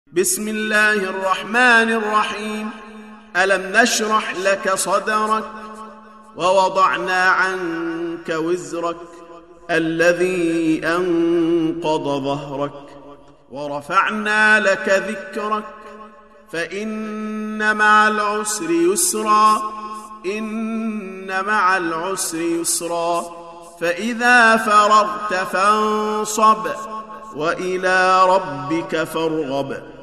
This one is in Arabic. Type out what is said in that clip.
بسم الله الرحمن الرحيم. ألم نشرح لك صدرك ووضعنا عنك وزرك الذي أنقض ظهرك ورفعنا لك ذكرك فإن مع العسر يسرا إن مع العسر يسرا فإذا فرغت فانصب وإلى ربك فارغب